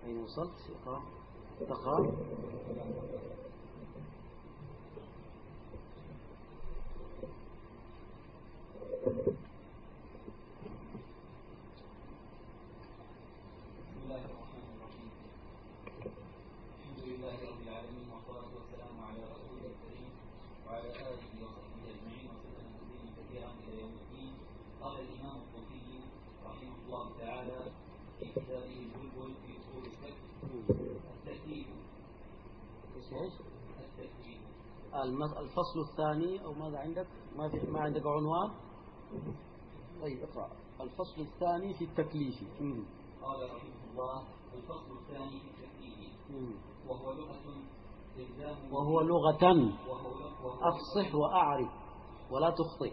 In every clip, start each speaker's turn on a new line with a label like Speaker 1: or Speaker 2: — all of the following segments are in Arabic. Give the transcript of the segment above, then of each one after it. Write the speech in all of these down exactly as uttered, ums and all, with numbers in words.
Speaker 1: أين وصلت؟ اقرأ تقرأ. الفصل الثاني أو ماذا عندك؟ ما في ما عندك عنوان؟ طيب اقرأ. الفصل الثاني في التكليف.
Speaker 2: قال رحمه الله: الفصل الثاني في التكليف وهو لغة
Speaker 1: وهو لغة أفصح وأعرف ولا تخطئ.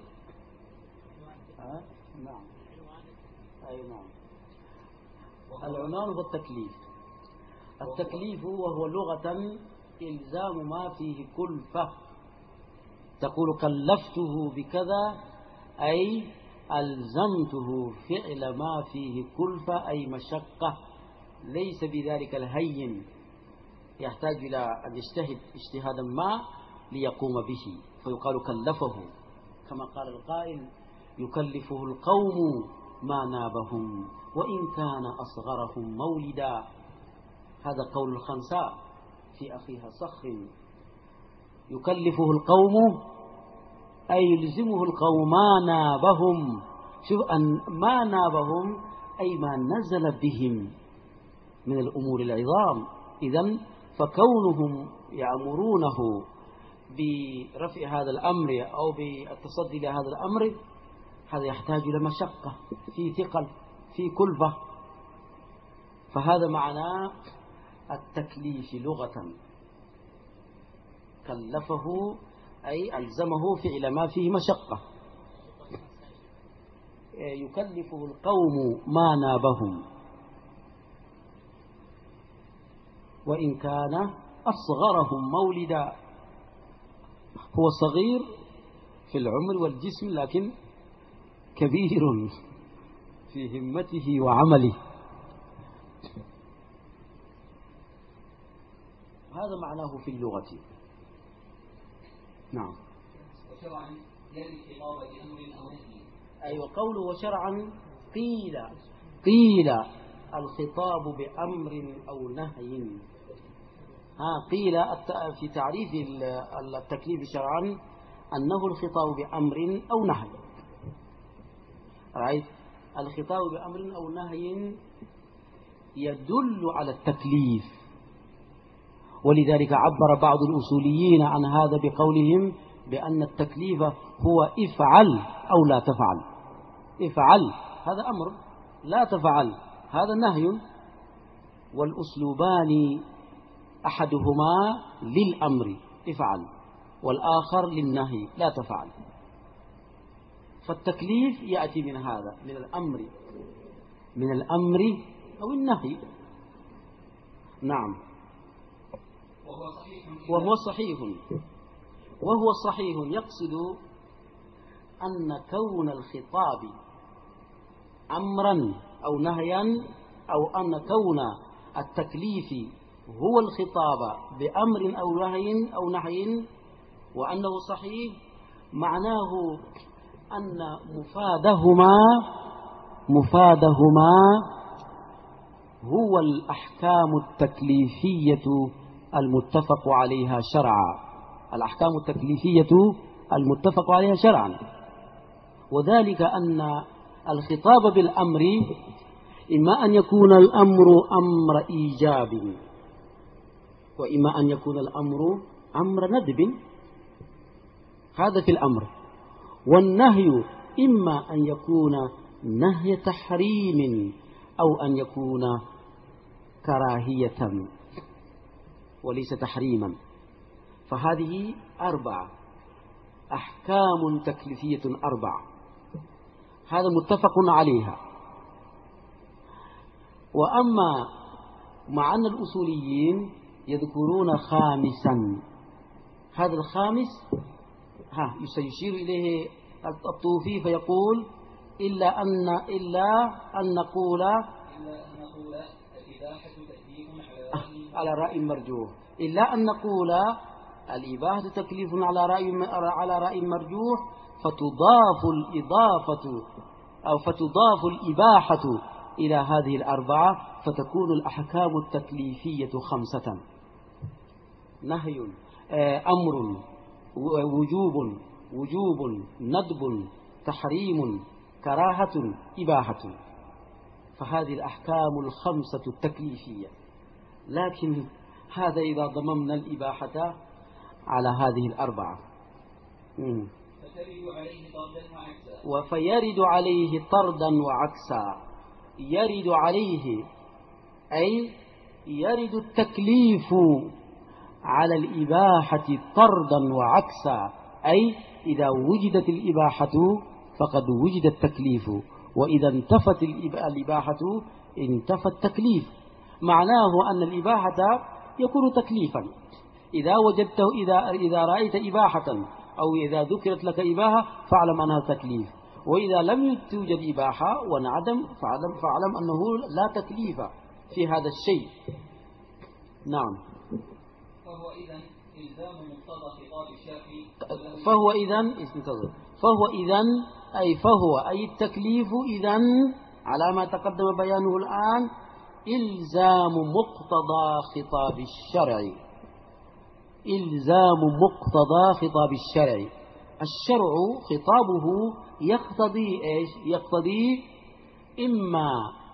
Speaker 1: ها؟ نعم. أي نعم. العنوان هو التكليف. التكليف وهو لغة إلزام ما فيه كلفة. تقول كلفته بكذا أي ألزمته فعل ما فيه كلفة أي مشقة، ليس بذلك الهين يحتاج إلى أن يجتهد اجتهادا ما ليقوم به، فيقال كلفه، كما قال القائل: يكلفه القوم ما نابهم وإن كان أصغرهم مولدا. هذا قول الخنساء في أخيها صخر. يكلفه القوم أي يلزمه القوم ما نابهم. شوف، أن ما نابهم أي ما نزل بهم من الأمور العظام. إذن فكونهم يأمرونه برفع هذا الأمر أو بالتصدي لهذا الأمر، هذا يحتاج إلى مشقة، في ثقل، في كلفة. فهذا معنى التكليف لغة. كلفه أي ألزمه فعل ما فيه مشقة. يكلفه القوم ما نابهم وإن كان أصغرهم مولدا. هو صغير في العمر والجسم لكن كبير في همته وعمله. هذا معناه في اللغة. نعم.
Speaker 2: وشرعا يلي الخطاب بأمر أو نهي.
Speaker 1: أيوة، قوله وشرعا قيل قيل الخطاب بأمر أو نهي. ها قيل في تعريف التكليف شرعا أنه الخطاب بأمر أو نهي. رأيت؟ الخطاب بأمر أو نهي يدل على التكليف، ولذلك عبر بعض الأصوليين عن هذا بقولهم بأن التكليف هو افعل أو لا تفعل. افعل هذا أمر، لا تفعل هذا نهي. والأسلوبان أحدهما للأمر افعل والآخر للنهي لا تفعل. فالتكليف يأتي من هذا، من الأمر من الأمر أو النهي. نعم. وهو صحيح وهو صحيح يقصد أن كون الخطاب أمرا أو نهيا، أو أن كون التكليف هو الخطاب بأمر أو نهي أو نهي وأنه صحيح، معناه أن مفادهما مفادهما هو الأحكام التكليفية المتفق عليها شرعا. الأحكام التكليفية المتفق عليها شرعا، وذلك أن الخطاب بالأمر إما أن يكون الأمر أمر إيجاب، وإما أن يكون الأمر أمر ندب. هذا في الأمر. والنهي إما أن يكون نهي تحريم أو أن يكون كراهية وليس تحريما. فهذه أربعة أحكام تكليفية أربعة، هذا متفق عليها. وأما مع أن الأصوليين يذكرون خامسا، هذا الخامس ها سيشير إليه الطوفي فيقول إلا أن إلا أن نقول
Speaker 2: إلا أن نقول الإباحة تأديب
Speaker 1: على رأي مرجوح، إلا أن نقول الإباحة تكليف على رأي على رأي مرجوح، فتضاف الإضافة أو فتضاف الإباحة إلى هذه الأربعة، فتكون الأحكام التكليفية خمسة: نهي، أمر، وجوب وجوب ندب، تحريم، كراهة، إباحة. فهذه الأحكام الخمسة التكليفية. لكن هذا إذا ضممنا الإباحة على هذه الأربعة.
Speaker 2: فترد عليه طردا وعكسا.
Speaker 1: وفيرد عليه طردا وعكسا. يرد عليه أي يرد التكليف على الإباحة طردا وعكسا، أي إذا وجدت الإباحة فقد وجد التكليف، وإذا انتفت الإباحة انتفى التكليف. معناه أن الإباحة يكون تكليفا إذا وجدته، إذا إذا رأيت إباحة أو إذا ذكرت لك إباحة فاعلم أنها تكليف، وإذا لم توجد إباحة ونعدم فاعلم, فاعلم أنه لا تكليف في هذا الشيء. نعم.
Speaker 2: فهو إذن إلزام مقتضى خطاب الشافعي.
Speaker 1: فهو إذن فهو إذن أي فهو أي التكليف إذن على ما تقدم بيانه الآن إلزام مقتضى خطاب الشرع. إلزام مقتضى خطاب الشرع. الشرع خطابه يقتضي إيش؟ يقتضي إما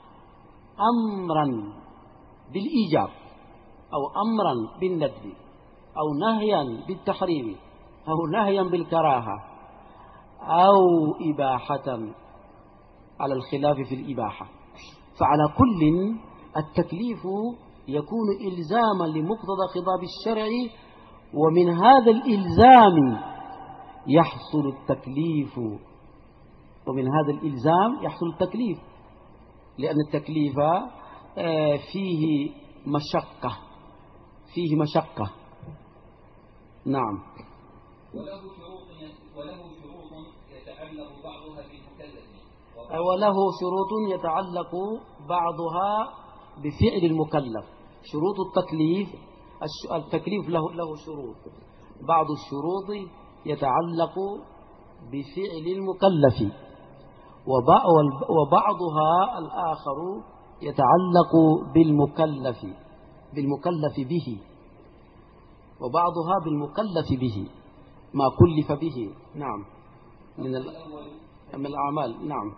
Speaker 1: أمرا بالإيجاب أو أمرا بالندب أو نهيا بالتحريم أو نهيا بالكراهة أو إباحة على الخلاف في الإباحة. فعلى كل التكليف يكون إلزاما لمقتضى خطاب الشرع، ومن هذا الإلزام يحصل التكليف ومن هذا الإلزام يحصل التكليف لأن التكليف فيه مشقة فيه مشقة. نعم.
Speaker 2: وله شروط وله شروط يتعلق بعضها بالمكلف
Speaker 1: وله شروط يتعلق بعضها بفعل المكلف. شروط التكليف التكليف له له شروط، بعض الشروط يتعلق بفعل المكلف وبعضها الآخر يتعلق بالمكلف بالمكلف به وبعضها بالمكلف به ما كلف به. نعم. من من الأعمال. نعم.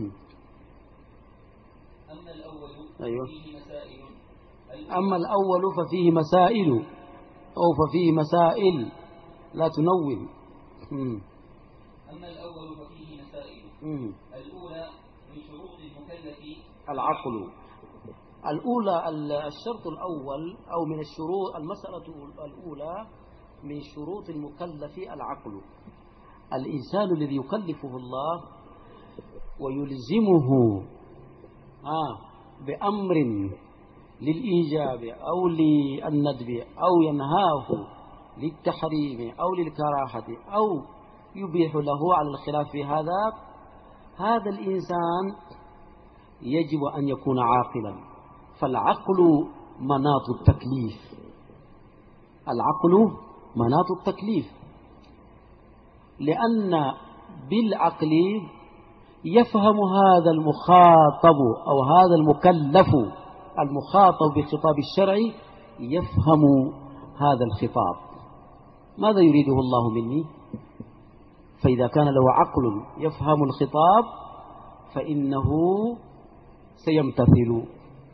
Speaker 2: أما الأول
Speaker 1: أيوة.
Speaker 2: فيه مسائل.
Speaker 1: أما الأول ففيه مسائل أو ففيه مسائل لا تنون.
Speaker 2: أما الأول ففيه مسائل.
Speaker 1: مم.
Speaker 2: الأولى من شروط المكلف
Speaker 1: العقل. الأولى الشرط الأول أو من الشروط المسألة الأولى من شروط المكلف العقل. الإنسان الذي يكلفه الله ويلزمه آه بأمر للإيجاب أو للندب أو ينهاه للتحريم أو للكراهة أو يبيح له على الخلاف في هذا هذا الإنسان يجب أن يكون عاقلا. فالعقل مناط التكليف. العقل مناط التكليف لأن بالعقل يفهم هذا المخاطب أو هذا المكلف المخاطب بخطاب الشرع يفهم هذا الخطاب ماذا يريده الله مني. فإذا كان له عقل يفهم الخطاب فإنه سيمتثل.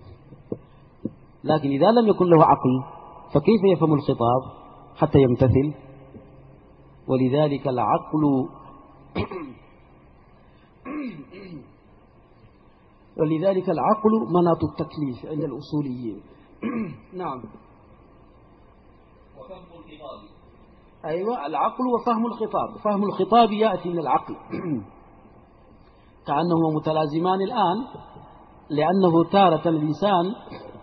Speaker 1: لكن إذا لم يكن له عقل فكيف يفهم الخطاب حتى يمتثل؟ ولذلك العقل ولذلك العقل مناط التكليف عند الأصوليين. نعم.
Speaker 2: وفهم الخطاب.
Speaker 1: أيوة العقل وفهم الخطاب. فهم الخطاب يأتي من العقل كأنهما متلازمان الآن، لأنه تارة الإنسان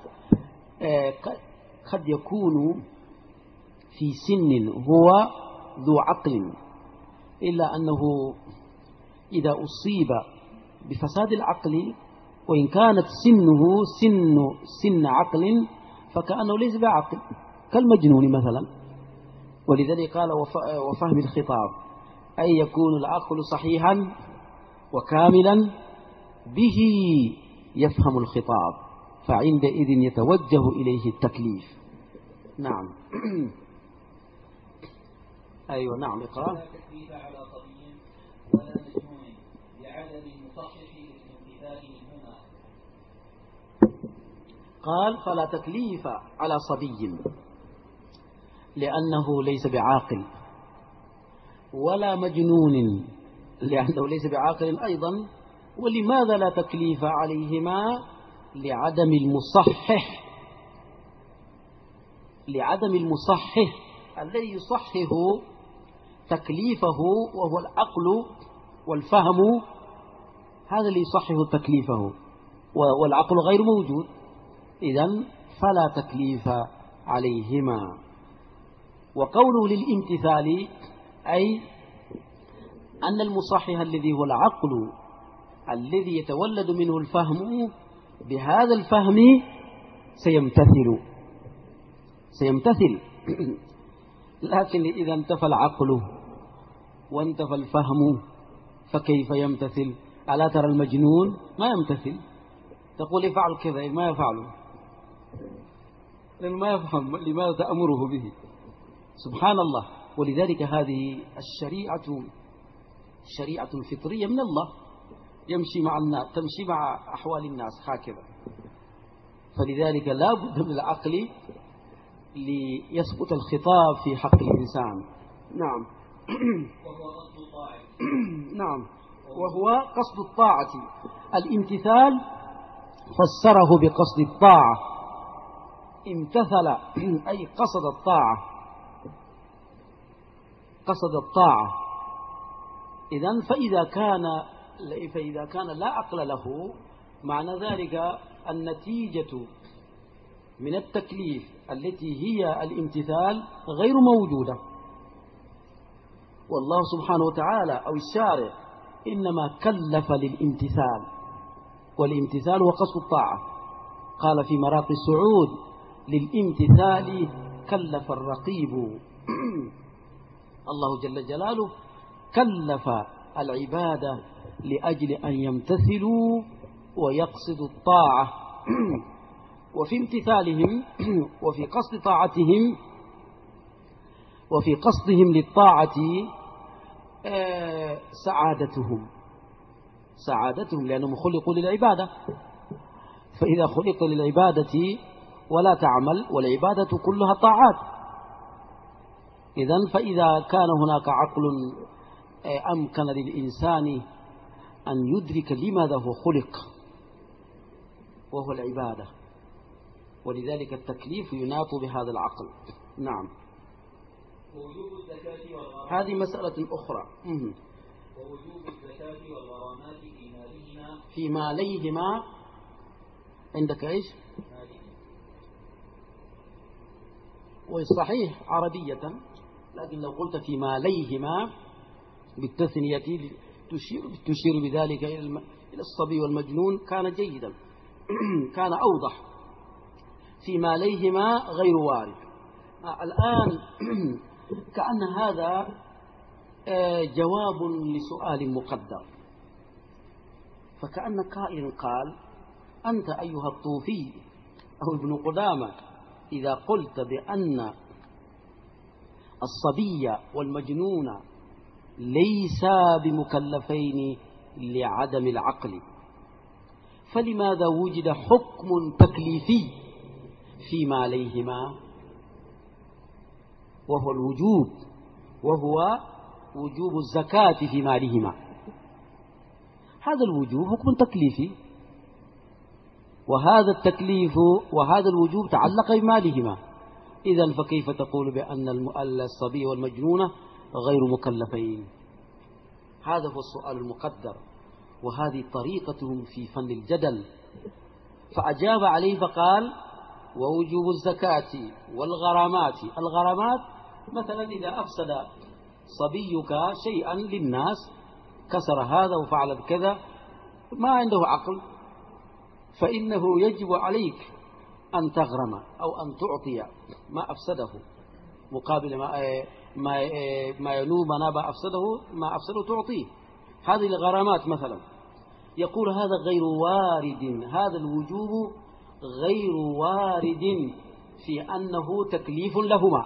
Speaker 1: قد يكون في سن هو ذو عقل إلا أنه إذا أصيب بفساد العقل وإن كانت سنه سن سن عقل فكأنه ليس بعقل كالمجنون مثلا. ولذلك قال وفهم الخطاب أي يكون العقل صحيحا وكاملا به يفهم الخطاب، فعندئذ يتوجه إليه التكليف. نعم. أيوة نعم اقرأ.
Speaker 2: لا تكليف على صبي ولا مجنون لعدم المصحح للامتثال منهما.
Speaker 1: قال فلا تكليف على صبي لأنه ليس بعاقل، ولا مجنون لأنه ليس بعاقل أيضا. ولماذا لا تكليف عليهما؟ لعدم المصحح، لعدم المصحح الذي يصحح تكليفه وهو العقل والفهم، هذا اللي يصحح تكليفه، والعقل غير موجود. إذن فلا تكليف عليهما. وقوله للامتثال أي أن المصحح الذي هو العقل الذي يتولد منه الفهم، بهذا الفهم سيمتثل سيمتثل لكن إذا انتفى العقل وانتفى الفهم فكيف يمتثل؟ ألا ترى المجنون ما يمتثل، تقول افعل كذا ما يفعله لأنه ما يفهم لماذا تأمره به. سبحان الله. ولذلك هذه الشريعة شريعة فطرية من الله، يمشي مع الناس، تمشي مع أحوال الناس هكذا. فلذلك لا بد من العقل ليثبت الخطاب في حق الإنسان. نعم.
Speaker 2: وهو قصد الطاعة.
Speaker 1: نعم، وهو قصد الطاعة. الامتثال فسره بقصد الطاعة، امتثل أي قصد الطاعة، قصد الطاعة. إذن فإذا كان فإذا كان لا عقل له، معنى ذلك النتيجة من التكليف التي هي الامتثال غير موجودة. والله سبحانه وتعالى أو الشارع إنما كلف للامتثال، والامتثال هو قصد الطاعة. قال في مراقي السعود للامتثال كلف الرقيب. الله جل جلاله كلف العبادة لأجل أن يمتثلوا ويقصدوا الطاعة. وفي امتثالهم وفي قصد طاعتهم وفي قصدهم للطاعة سعادتهم سعادتهم لأنهم خلقوا للعبادة. فإذا خلقوا للعبادة ولا تعمل، والعبادة كلها طاعات، إذن فإذا كان هناك عقل أمكن للإنسان أن يدرك لماذا هو خلق وهو العبادة، ولذلك التكليف يناط بهذا العقل. نعم.
Speaker 2: ووجوب الزكاة والغرامات.
Speaker 1: هذه مسألة أخرى.
Speaker 2: ووجوب الزكاة والغرامات في مالهما
Speaker 1: في ماليهما عندك إيش؟ والصحيح عربية، لكن لو قلت في ماليهما بالتثنية تشير, تشير بذلك إلى الصبي والمجنون كان جيدا كان أوضح. في ماليهما غير وارد. الآن كأن هذا جواب لسؤال مقدر، فكأن قائل قال أنت أيها الطوفي أو ابن قدامة إذا قلت بأن الصبي والمجنون ليسا بمكلفين لعدم العقل، فلماذا وجد حكم تكليفي فيما عليهما وهو الوجوب، وهو وجوب الزكاة في مالهما؟ هذا الوجوب حكم تكليفي، وهذا التكليف وهذا الوجوب تعلق بمالهما. إذن فكيف تقول بأن الصبي والمجنون غير مكلفين؟ هذا هو السؤال المقدر، وهذه طريقتهم في فن الجدل. فأجاب عليه فقال ووجوب الزكاة والغرامات. الغرامات مثلا إذا أفسد صبيك شيئا للناس، كسر هذا وفعل كذا، ما عنده عقل، فإنه يجب عليك أن تغرم أو أن تعطي ما أفسده مقابل ما ما ما ينوب ما أفسده ما أفسده تعطيه. هذه الغرامات مثلا يقول هذا غير وارد، هذا الوجوب غير وارد في أنه تكليف لهما،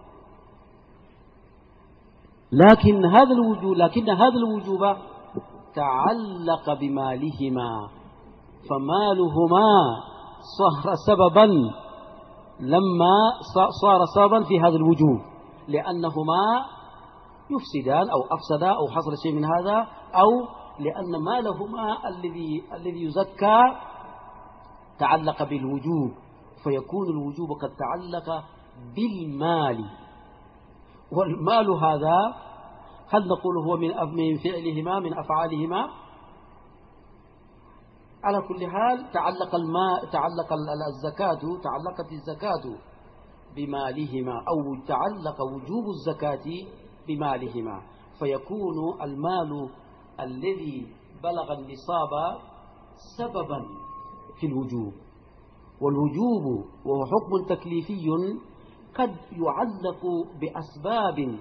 Speaker 1: لكن هذا الوجوب لكن هذا الوجوب تعلق بمالهما، فمالهما صار سببا لما صار سببا في هذا الوجوب، لأنهما يفسدان أو أفسدا أو حصل شيء من هذا، أو لأن مالهما الذي الذي يزكى تعلق بالوجوب، فيكون الوجوب قد تعلق بالمال. والمال هذا هل نقول هو من من فعلهما من أفعالهما؟ على كل حال تعلق الماء تعلق الزكاة تعلقت الزكاة بمالهما، أو تعلق وجوب الزكاة بمالهما، فيكون المال الذي بلغ النصاب سببا في الوجوب. والوجوب وهو حكم تكليفي قد يعلق بأسباب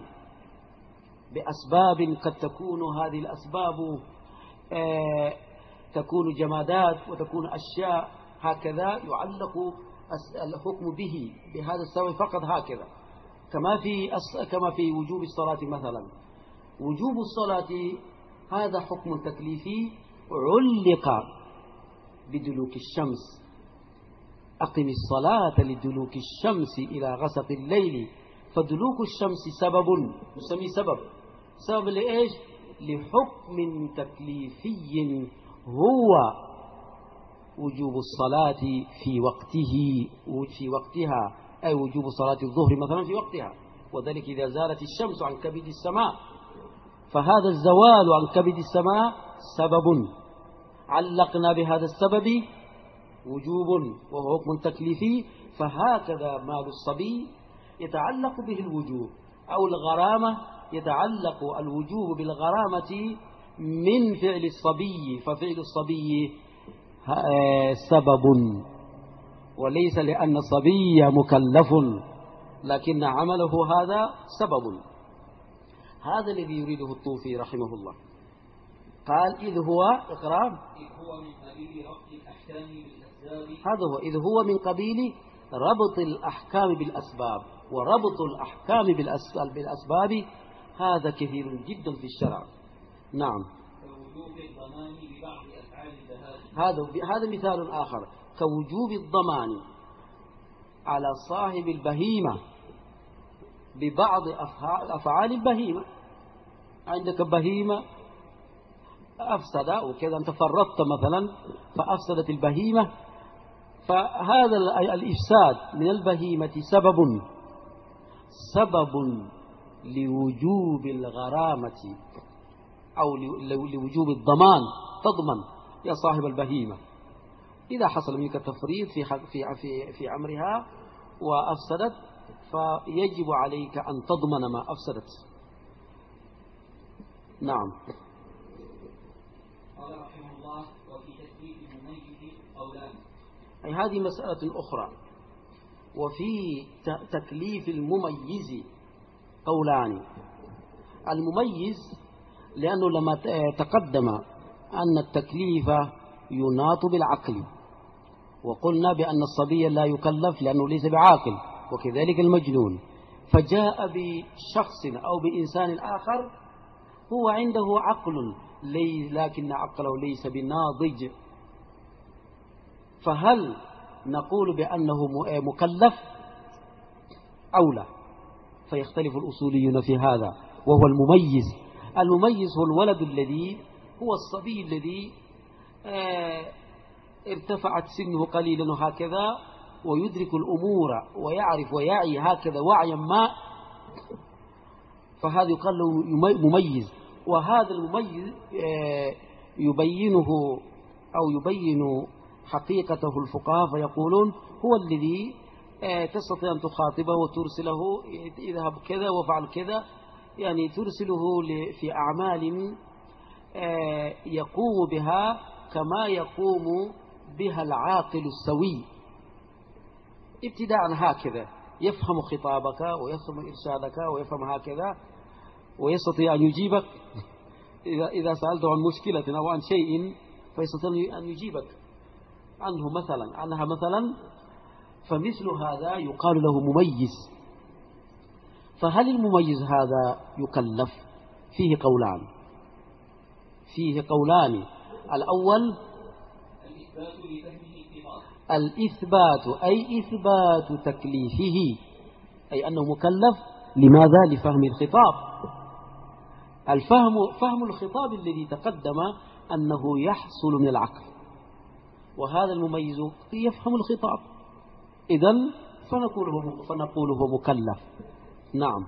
Speaker 1: بأسباب قد تكون هذه الأسباب آه تكون جمادات وتكون أشياء، هكذا يعلق الحكم به بهذا السبب فقط، هكذا كما في كما في وجوب الصلاة مثلا. وجوب الصلاة هذا حكم تكليفي علق بدلوك الشمس، أقم الصلاة لدلوك الشمس إلى غسق الليل، فدلوك الشمس سبب يسمي سبب سبب لإيش؟ لحكم تكليفي هو وجوب الصلاة في وقته في وقتها، أي وجوب صلاة الظهر مثلا في وقتها، وذلك إذا زالت الشمس عن كبد السماء، فهذا الزوال عن كبد السماء سبب علقنا بهذا السبب وجوب وهو حكم تكليفي. فهكذا مال الصبي يتعلق به الوجوب، أو الغرامة يتعلق الوجوب بالغرامة من فعل الصبي، ففعل الصبي سبب وليس لأن الصبي مكلف، لكن عمله هذا سبب. هذا الذي يريده الطوفي رحمه الله. قال إذ هو إقرام
Speaker 2: إذ هو من قبيل ربط الأحكام بالأسباب،
Speaker 1: هذا هو إذ هو من قبيل ربط الأحكام بالأسباب، وربط الأحكام بالأسباب هذا كثير جدا في الشرع. نعم.
Speaker 2: كوجوب الضمان ببعض أفعال الذهاب،
Speaker 1: هذا هذا مثال آخر، كوجوب الضمان على صاحب البهيمة ببعض أفعال البهيمة. عندك بهيمة أفسد وكذا، أنت فرطت مثلا فأفسدت البهيمة، فهذا الإفساد من البهيمة سبب سبب لوجوب الغرامة أو لوجوب الضمان، تضمن يا صاحب البهيمة إذا حصل منك تفريط في في في في أمرها وأفسدت، فيجب عليك أن تضمن ما أفسدت. نعم.
Speaker 2: قال رحمه الله: وفي تكليف المميز قولان.
Speaker 1: أي هذه مسألة أخرى. وفي تكليف المميز قولان. المميز لأنه لما تقدم أن التكليف يناط بالعقل، وقلنا بأن الصبي لا يكلف لأنه ليس بعاقل، وكذلك المجنون، فجاء بشخص أو بإنسان آخر هو عنده عقل لكن عقله ليس بناضج، فهل نقول بأنه مكلف أو لا؟ فيختلف الأصوليون في هذا. وهو المميز المميز هو الولد الذي هو الصبي الذي ارتفعت سنه قليلا هكذا ويدرك الأمور ويعرف ويعي هكذا وعيا ما، فهذا يقال له مميز. وهذا المميز يبينه أو يبين حقيقته الفقهاء فيقولون هو الذي تستطيع أن تخاطبه وترسله اذهب كذا وفعل كذا، يعني ترسله في أعمال يقوم بها كما يقوم بها العاقل السوي. ابتداء هكذا يفهم خطابك ويفهم إرشادك ويفهم هكذا ويستطيع أن يجيبك إذا إذا سألته عن مشكلة أو عن شيء فيستطيع أن يجيبك عنه مثلا عنها مثلا. فمثل هذا يقال له مميز. فهل المميز هذا يكلف؟ فيه قولان فيه قولان الأول الإثبات أي إثبات تكليفه، أي أنه مكلف. لماذا؟ لفهم الخطاب. الفهم فهم الخطاب الذي تقدم أنه يحصل من العقل، وهذا المميز يفهم الخطاب، إذن فنقوله فنقوله مكلف. نعم.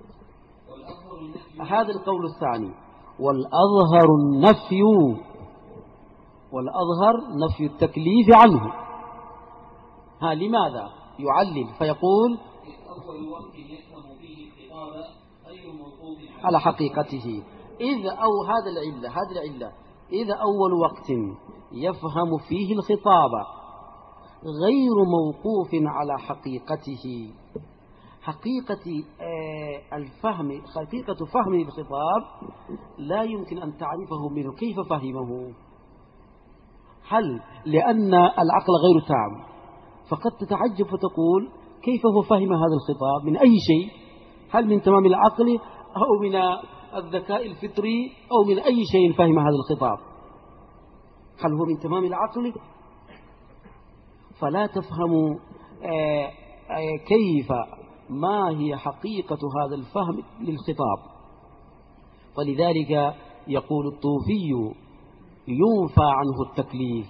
Speaker 1: هذا القول الثاني. والأظهر النفي والأظهر نفي التكليف عنه. ها لماذا؟ يعلل فيقول على حقيقته. إذ أو هذا العلة هذه العلة إذا أول وقت يفهم فيه الخطاب غير موقوف على حقيقته. حقيقة الفهم حقيقة فهم الخطاب لا يمكن أن تعرفه منه. كيف فهمه؟ هل لأن العقل غير تام فقد تتعجب فتقول كيف هو فهم هذا الخطاب؟ من أي شيء؟ هل من تمام العقل أو من الذكاء الفطري أو من أي شيء فهم هذا الخطاب؟ هل هو من تمام العقل؟ فلا تفهم كيف ما هي حقيقة هذا الفهم للخطاب. فلذلك يقول الطوفي ينفى عنه التكليف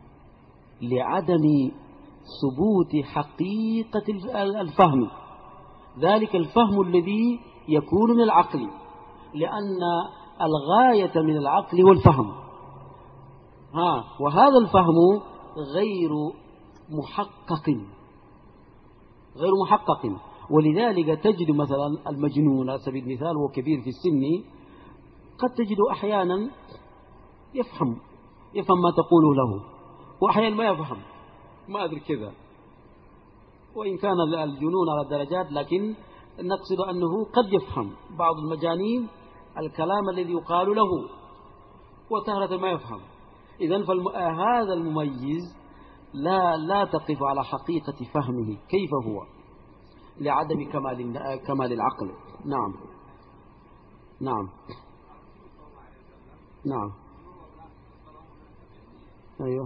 Speaker 1: لعدم ثبوت حقيقة الفهم، ذلك الفهم الذي يكون من العقل، لأن الغاية من العقل هو الفهم. ها وهذا الفهم غير محقق غير محقق ولذلك تجد مثلا المجنون على سبيل المثال وهو كبير في السن قد تجد أحيانا يفهم يفهم ما تقوله له، وأحيانا ما يفهم، ما أدري كذا. وإن كان الجنون على درجات لكن نقصد أنه قد يفهم بعض المجانين الكلام الذي يقال له وتارة ما يفهم. إذن فهذا المميز لا لا تقف على حقيقة فهمه كيف هو لعدم كمال كمال العقل. نعم نعم نعم أيوه.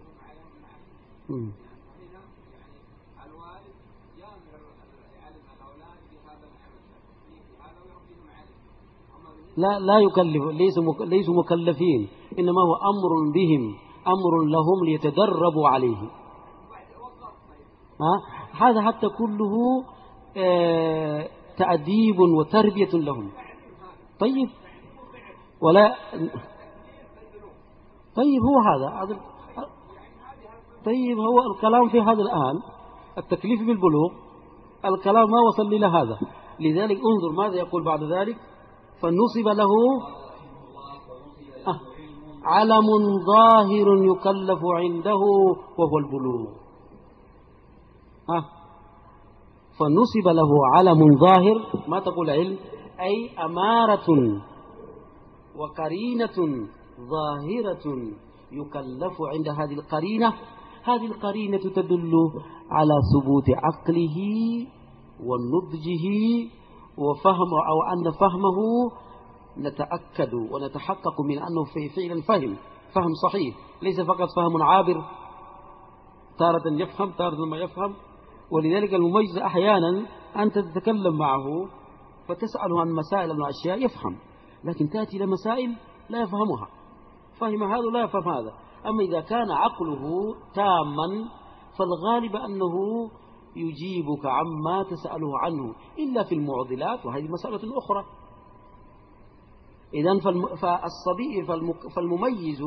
Speaker 1: لا لا يكلف، ليسوا ليسوا مكلفين، إنما هو أمر بهم، أمر لهم ليتدربوا عليه. ها هذا حتى كله آه تأديب وتربية لهم. طيب ولا طيب هو هذا طيب هو الكلام في هذا الآن التكليف بالبلوغ الكلام ما وصل إلى هذا. لذلك انظر ماذا يقول بعد ذلك: فنصب له آه علم ظاهر يكلف عنده وهو البلوغ. آه فنصب له علم ظاهر، ما تقول علم، أي أمارة وقرينة ظاهرة يكلف عند هذه القرينة. هذه القرينة تدل على ثبوت عقله ونضجه وفهم، أو أن فهمه نتأكد ونتحقق من أنه في فعلا فهم فهم صحيح، ليس فقط فهم عابر تارة يفهم تارة ما يفهم. ولذلك المميز أحيانا أنت تتكلم معه فتسأله عن مسائل من الأشياء يفهم، لكن تأتي إلى مسائل لا يفهمها، فهم هذا لا يفهم هذا. أما إذا كان عقله تاما فالغالب أنه يجيبك عما تسأله عنه إلا في المعضلات، وهذه مسألة أخرى. إذن فالصبي فالمميز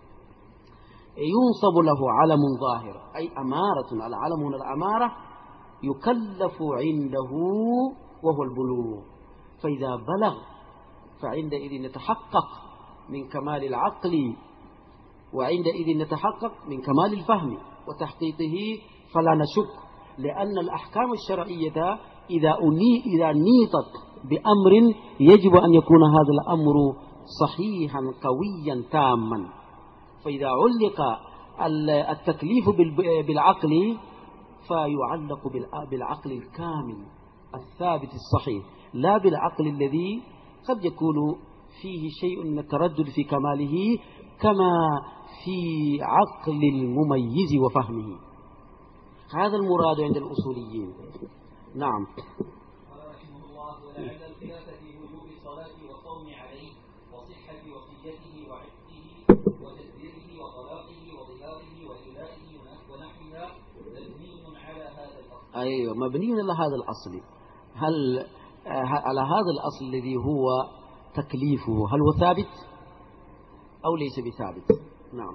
Speaker 1: ينصب له علم ظاهر، أي أمارة، العلم هنا الأمارة يكلف عنده وهو البلوغ. فإذا بلغ فعندئذ نتحقق من كمال العقل، وعندئذ نتحقق من كمال الفهم وتحقيقه، فلا نشك لأن الأحكام الشرعية إذا أني إذا نيطت بأمر يجب أن يكون هذا الأمر صحيحا قويا تاما. فإذا علق التكليف بالعقل فيعلق بالعقل الكامل الثابت الصحيح، لا بالعقل الذي قد يكون فيه شيء من التردد في كماله كما في عقل المميز وفهمه. هذا المراد عند الأصوليين. نعم.
Speaker 2: قال رحمه الله: ولعل الخلاف في وجوب الصلاة والصوم عليه وصحة وصيته وعتقه وتدبيره وطلاقه وظهاره وإلائه ونحوها مبني على هذا الأصل.
Speaker 1: أيوة، مبني على هذا الأصل. هل على هذا الأصل الذي هو تكليفه هل هو ثابت أو ليس بثابت؟ نعم.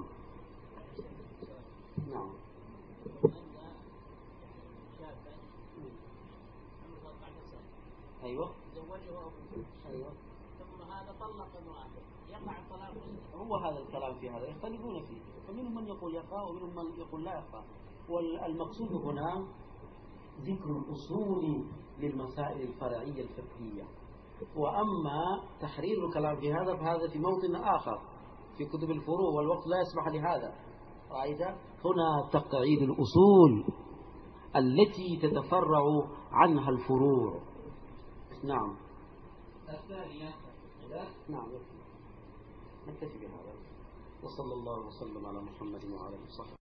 Speaker 1: نعم. أيوة. أيوة.
Speaker 3: ثم هذا طلق امرأته يقع الطلاق.
Speaker 1: هو هذا الكلام في هذا يختلفون فيه، فمنهم من يقول يقع ومنهم من يقول لا يقع. والمقصود هنا ذكر الأصول للمسائل الفرعية الفقهية، وأما تحرير الكلام في هذا فهذا في موطن آخر في كتب الفروع، والوقت لا يسمح لهذا. رأيت هنا تقعيد الأصول التي تتفرع عنها الفروع. نعم.
Speaker 2: الثانية.
Speaker 1: نعم. نكتفي بهذا، وصلى الله وسلم على محمد وعلى آله وصحبه.